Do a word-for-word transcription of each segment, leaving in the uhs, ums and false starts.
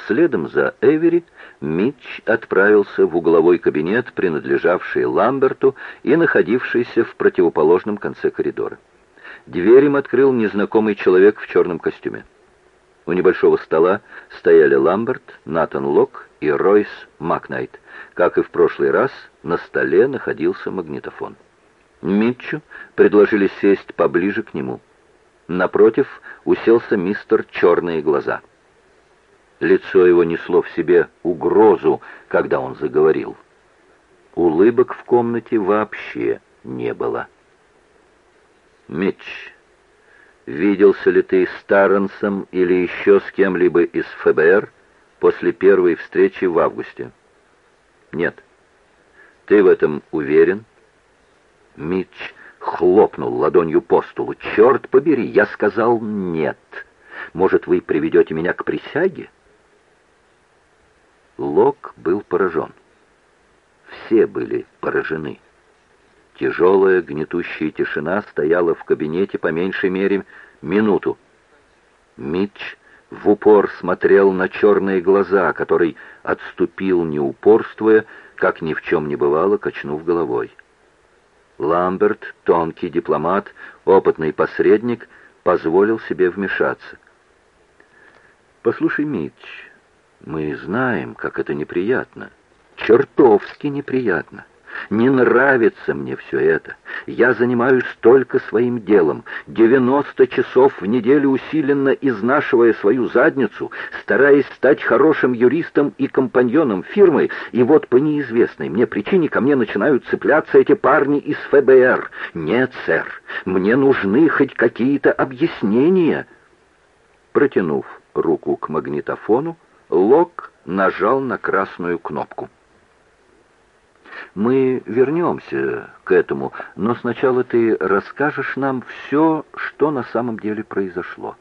Следом за Эвери Митч отправился в угловой кабинет, принадлежавший Ламберту и находившийся в противоположном конце коридора. Дверь им открыл незнакомый человек в черном костюме. У небольшого стола стояли Ламберт, Натан Лок и Ройс Макнайт. Как и в прошлый раз, на столе находился магнитофон. Митчу предложили сесть поближе к нему. Напротив уселся мистер «Черные глаза». Лицо его несло в себе угрозу, когда он заговорил. Улыбок в комнате вообще не было. «Митч, виделся ли ты с Тарренсом или еще с кем-либо из эф бэ эр после первой встречи в августе?» «Нет». «Ты в этом уверен?» Митч хлопнул ладонью по столу. «Черт побери, я сказал нет. Может, вы приведете меня к присяге?» Лок был поражен. Все были поражены. Тяжелая, гнетущая тишина стояла в кабинете по меньшей мере минуту. Митч в упор смотрел на черные глаза, который отступил, не упорствуя, как ни в чем не бывало, качнув головой. Ламберт, тонкий дипломат, опытный посредник, позволил себе вмешаться. «Послушай, Митч, мы знаем, как это неприятно. Чертовски неприятно. Не нравится мне все это. Я занимаюсь только своим делом. девяносто часов в неделю усиленно изнашивая свою задницу, стараясь стать хорошим юристом и компаньоном фирмы, и вот по неизвестной мне причине ко мне начинают цепляться эти парни из эф бэ эр. Нет, сэр, мне нужны хоть какие-то объяснения». Протянув руку к магнитофону, Лок нажал на красную кнопку. «Мы вернемся к этому, но сначала ты расскажешь нам все, что на самом деле произошло».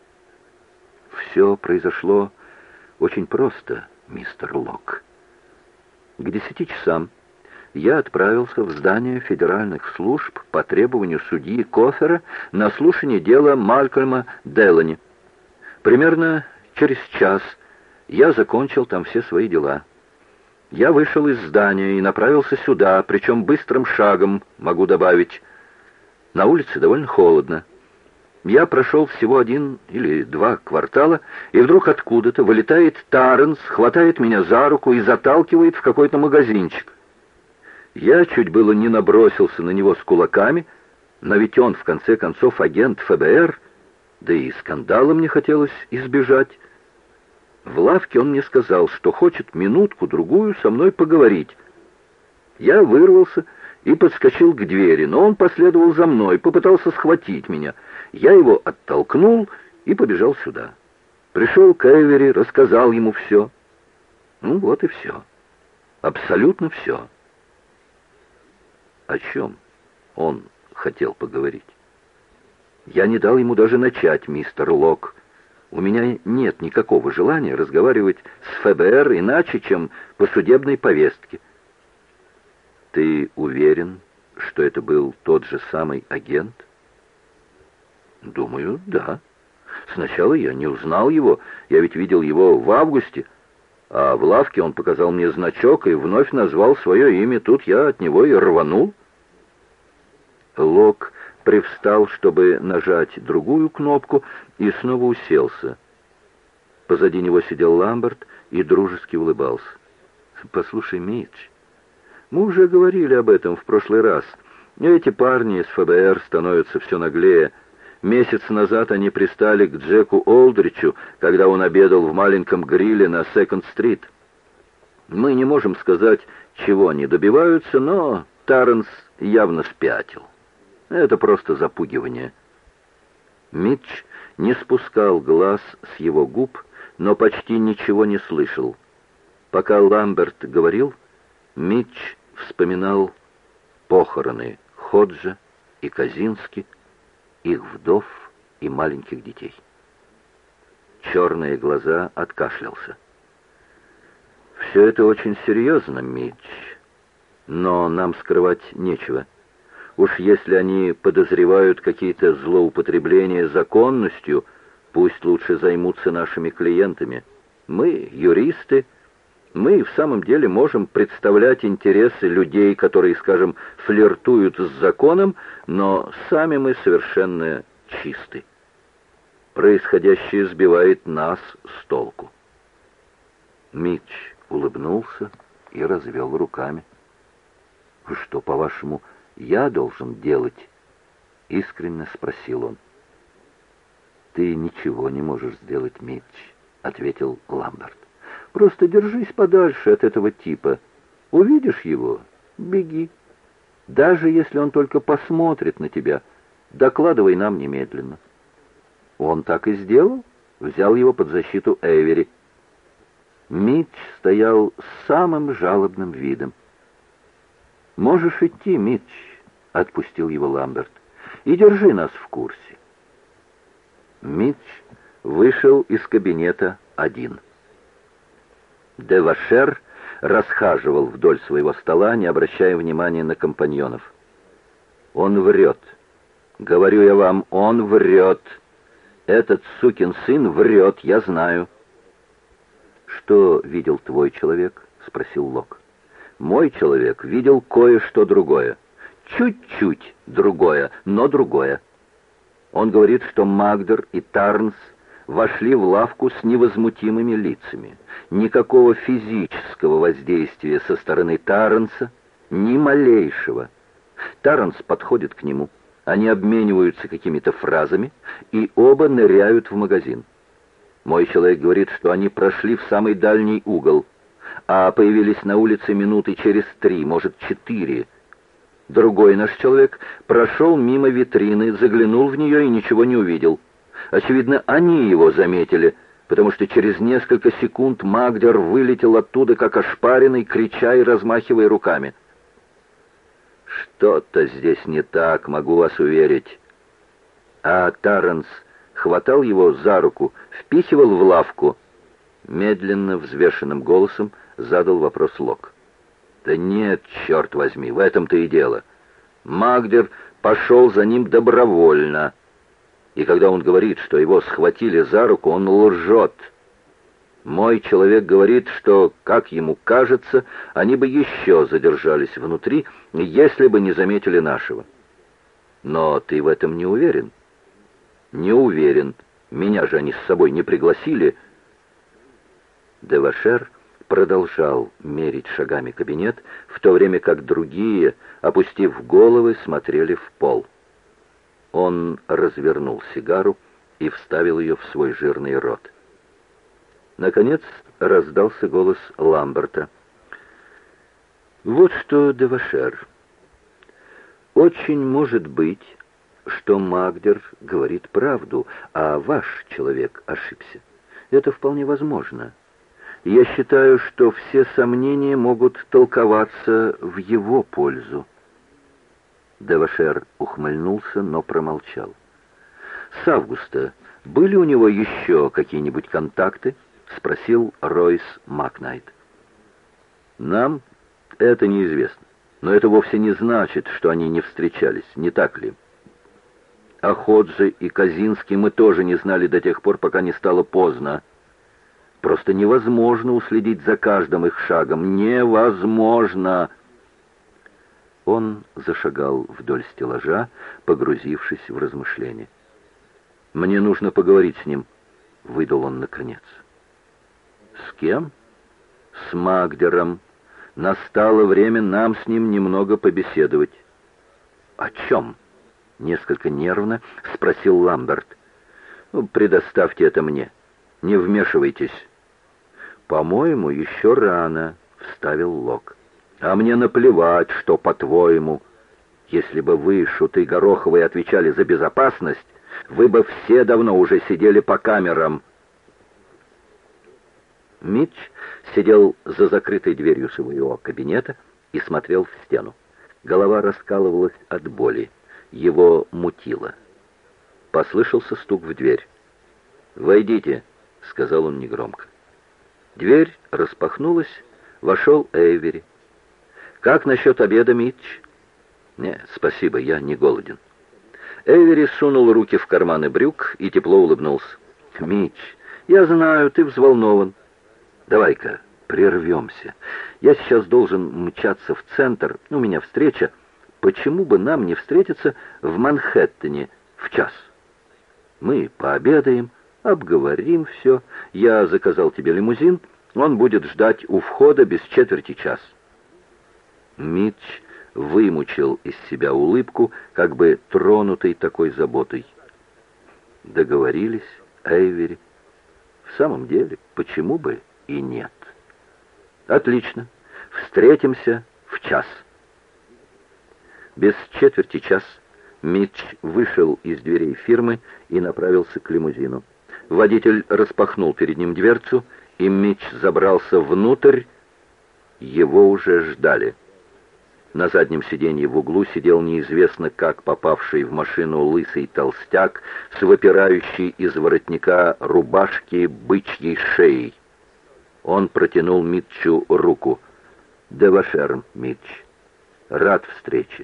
«Все произошло очень просто, мистер Лок. К десяти часам я отправился в здание федеральных служб по требованию судьи Кофера на слушание дела Малькольма Делани. Примерно через час я закончил там все свои дела. Я вышел из здания и направился сюда, причем быстрым шагом, могу добавить. На улице довольно холодно. Я прошел всего один или два квартала, и вдруг откуда-то вылетает Тарренс, хватает меня за руку и заталкивает в какой-то магазинчик. Я чуть было не набросился на него с кулаками, но ведь он, в конце концов, агент эф бэ эр, да и скандала мне хотелось избежать. В лавке он мне сказал, что хочет минутку-другую со мной поговорить. Я вырвался и подскочил к двери, но он последовал за мной, попытался схватить меня. Я его оттолкнул и побежал сюда. Пришел к Эвери, рассказал ему все. Ну вот и все. Абсолютно все. О чем он хотел поговорить? Я не дал ему даже начать, мистер Лок. У меня нет никакого желания разговаривать с эф бэ эр иначе, чем по судебной повестке. Ты уверен, что это был тот же самый агент? Думаю, да. Сначала я не узнал его, я ведь видел его в августе, а в лавке он показал мне значок и вновь назвал свое имя. Тут я от него и рванул. Лок привстал, чтобы нажать другую кнопку, и снова уселся. Позади него сидел Ламберт и дружески улыбался. «Послушай, Митч, мы уже говорили об этом в прошлый раз. Эти парни из эф бэ эр становятся все наглее. Месяц назад они пристали к Джеку Олдричу, когда он обедал в маленьком гриле на Секонд-стрит. Мы не можем сказать, чего они добиваются, но Тарренс явно спятил. Это просто запугивание». Митч не спускал глаз с его губ, но почти ничего не слышал. Пока Ламберт говорил, Митч вспоминал похороны Ходжа и Казински, их вдов и маленьких детей. Черные глаза откашлялся. «Все это очень серьезно, Митч, но нам скрывать нечего. Уж если они подозревают какие-то злоупотребления законностью, пусть лучше займутся нашими клиентами. Мы, юристы, мы в самом деле можем представлять интересы людей, которые, скажем, флиртуют с законом, но сами мы совершенно чисты. Происходящее сбивает нас с толку». Митч улыбнулся и развел руками. «Что, по-вашему, я должен делать?» — искренне спросил он. «Ты ничего не можешь сделать, Митч», — ответил Ламберт. «Просто держись подальше от этого типа. Увидишь его — беги. Даже если он только посмотрит на тебя, докладывай нам немедленно». Он так и сделал, взял его под защиту Эйвери. Митч стоял с самым жалобным видом. «Можешь идти, Митч», — отпустил его Ламберт, — «и держи нас в курсе». Митч вышел из кабинета один. Де Вашер расхаживал вдоль своего стола, не обращая внимания на компаньонов. «Он врет. Говорю я вам, он врет. Этот сукин сын врет, я знаю». «Что видел твой человек?» — спросил Лок. «Мой человек видел кое-что другое. Чуть-чуть другое, но другое. Он говорит, что Магдер и Тарнс вошли в лавку с невозмутимыми лицами. Никакого физического воздействия со стороны Тарнса, ни малейшего. Тарнс подходит к нему, они обмениваются какими-то фразами, и оба ныряют в магазин. Мой человек говорит, что они прошли в самый дальний угол, а появились на улице минуты через три, может, четыре. Другой наш человек прошел мимо витрины, заглянул в нее и ничего не увидел. Очевидно, они его заметили, потому что через несколько секунд Магдер вылетел оттуда, как ошпаренный, крича и размахивая руками. Что-то здесь не так, могу вас уверить. А Тарренс хватал его за руку, впихивал в лавку. Медленно, взвешенным голосом задал вопрос Лок. «Да нет, черт возьми, в этом-то и дело. Магдер пошел за ним добровольно. И когда он говорит, что его схватили за руку, он лжет. Мой человек говорит, что, как ему кажется, они бы еще задержались внутри, если бы не заметили нашего. Но ты в этом не уверен?» «Не уверен. Меня же они с собой не пригласили». Де Вашер продолжал мерить шагами кабинет, в то время как другие, опустив головы, смотрели в пол. Он развернул сигару и вставил ее в свой жирный рот. Наконец раздался голос Ламберта. «Вот что, де Вашер, очень может быть, что Магдер говорит правду, а ваш человек ошибся. Это вполне возможно. Я считаю, что все сомнения могут толковаться в его пользу». Де Вашер ухмыльнулся, но промолчал. «С августа были у него еще какие-нибудь контакты?» — спросил Ройс Макнайт. «Нам это неизвестно, но это вовсе не значит, что они не встречались, не так ли? О Ходже и Казинске мы тоже не знали до тех пор, пока не стало поздно. Просто невозможно уследить за каждым их шагом. Невозможно!» Он зашагал вдоль стеллажа, погрузившись в размышления. «Мне нужно поговорить с ним», — выдал он наконец. «С кем?» «С Магдером. Настало время нам с ним немного побеседовать». «О чем?» — несколько нервно спросил Ламберт. «Ну, предоставьте это мне. Не вмешивайтесь». «По-моему, еще рано», — вставил Лок. «А мне наплевать, что по-твоему. Если бы вы, шуты Гороховые, отвечали за безопасность, вы бы все давно уже сидели по камерам». Митч сидел за закрытой дверью своего кабинета и смотрел в стену. Голова раскалывалась от боли. Его мутило. Послышался стук в дверь. «Войдите», — сказал он негромко. Дверь распахнулась, вошел Эйвери. «Как насчет обеда, Митч?» «Нет, спасибо, я не голоден». Эйвери сунул руки в карманы брюк и тепло улыбнулся. «Митч, я знаю, ты взволнован. Давай-ка прервемся. Я сейчас должен мчаться в центр, у меня встреча. Почему бы нам не встретиться в Манхэттене в час? Мы пообедаем, обговорим все. Я заказал тебе лимузин, он будет ждать у входа без четверти час». Митч вымучил из себя улыбку, как бы тронутый такой заботой. Договорились, Эйвери. В самом деле, почему бы и нет? Отлично. Встретимся в час. Без четверти час Митч вышел из дверей фирмы и направился к лимузину. Водитель распахнул перед ним дверцу, и Митч забрался внутрь. Его уже ждали. На заднем сиденье в углу сидел неизвестно как попавший в машину лысый толстяк с выпирающей из воротника рубашки бычьей шеей. Он протянул Митчу руку. «Девашер, Митч. Рад встрече».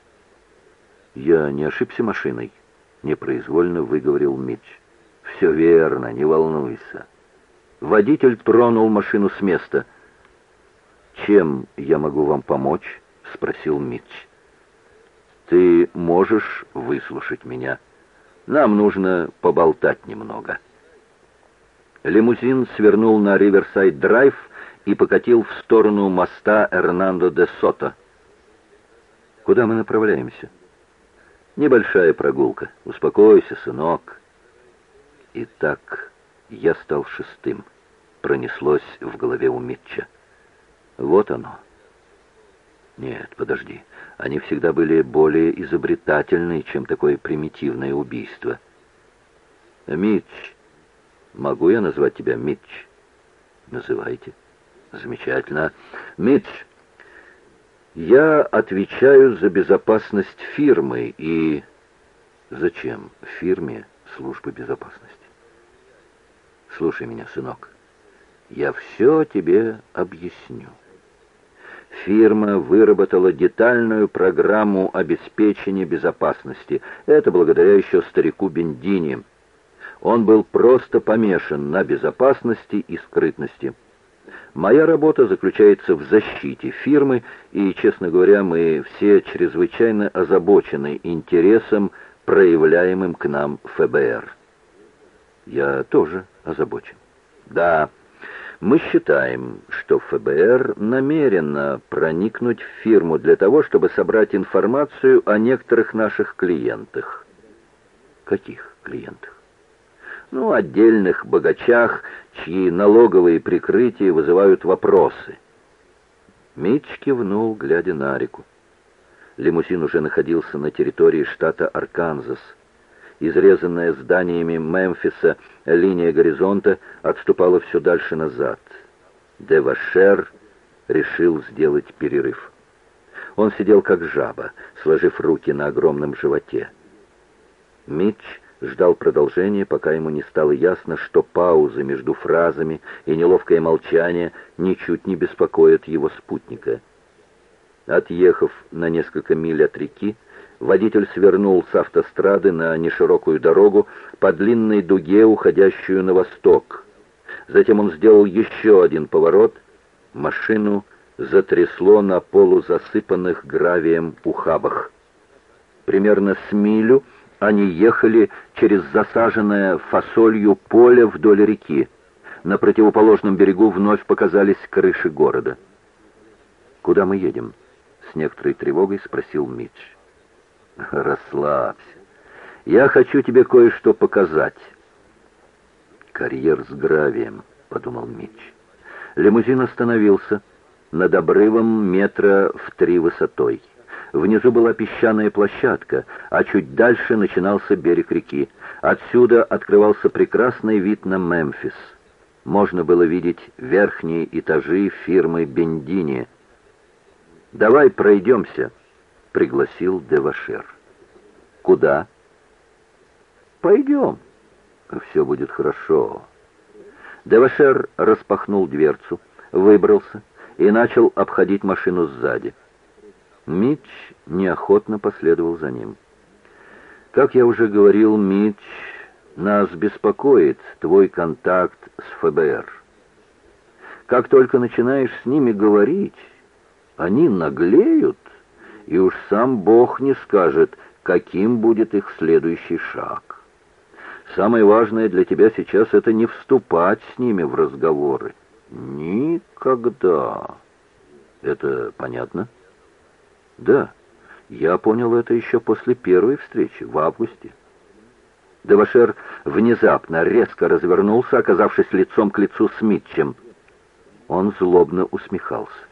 «Я не ошибся машиной?» — непроизвольно выговорил Митч. «Все верно, не волнуйся». Водитель тронул машину с места. «Чем я могу вам помочь?» — спросил Митч. «Ты можешь выслушать меня? Нам нужно поболтать немного». Лимузин свернул на Риверсайд-драйв и покатил в сторону моста Эрнандо де Сото. «Куда мы направляемся?» «Небольшая прогулка. Успокойся, сынок». «Итак, я стал шестым», — пронеслось в голове у Митча. «Вот оно». «Нет, подожди. Они всегда были более изобретательны, чем такое примитивное убийство». «Митч. Могу я назвать тебя Митч?» «Называйте». «Замечательно. Митч, я отвечаю за безопасность фирмы и...» «Зачем фирме служба безопасности?» «Слушай меня, сынок. Я все тебе объясню. Фирма выработала детальную программу обеспечения безопасности. Это благодаря еще старику Бендини. Он был просто помешан на безопасности и скрытности. Моя работа заключается в защите фирмы, и, честно говоря, мы все чрезвычайно озабочены интересом, проявляемым к нам ФБР. Я тоже озабочен. Да, мы считаем, что ФБР намерено проникнуть в фирму для того, чтобы собрать информацию о некоторых наших клиентах. Каких клиентах? Ну, отдельных богачах, чьи налоговые прикрытия вызывают вопросы. Митч кивнул, глядя на реку. Лимузин уже находился на территории штата Арканзас. Изрезанная зданиями Мемфиса линия горизонта отступала все дальше назад. Девашер решил сделать перерыв. Он сидел как жаба, сложив руки на огромном животе. Митч ждал продолжения, пока ему не стало ясно, что паузы между фразами и неловкое молчание ничуть не беспокоят его спутника. Отъехав на несколько миль от реки, водитель свернул с автострады на неширокую дорогу по длинной дуге, уходящую на восток. Затем он сделал еще один поворот. Машину затрясло на полузасыпанных гравием ухабах. Примерно с милю они ехали через засаженное фасолью поле вдоль реки. На противоположном берегу вновь показались крыши города. «Куда мы едем?» — с некоторой тревогой спросил Митч. «Расслабься. Я хочу тебе кое-что показать». «Карьер с гравием», — подумал Митч. Лимузин остановился над обрывом метра в три высотой. Внизу была песчаная площадка, а чуть дальше начинался берег реки. Отсюда открывался прекрасный вид на Мемфис. Можно было видеть верхние этажи фирмы Бендини. «Давай пройдемся», — пригласил Девашер. «Куда?» «Пойдем. Все будет хорошо». Девашер распахнул дверцу, выбрался и начал обходить машину сзади. Митч неохотно последовал за ним. «Как я уже говорил, Митч, нас беспокоит твой контакт с ФБР. Как только начинаешь с ними говорить, они наглеют, и уж сам Бог не скажет, каким будет их следующий шаг. Самое важное для тебя сейчас — это не вступать с ними в разговоры. Никогда. Это понятно? Да, я понял это еще после первой встречи, в августе. Девашер внезапно резко развернулся, оказавшись лицом к лицу с Митчем. Он злобно усмехался.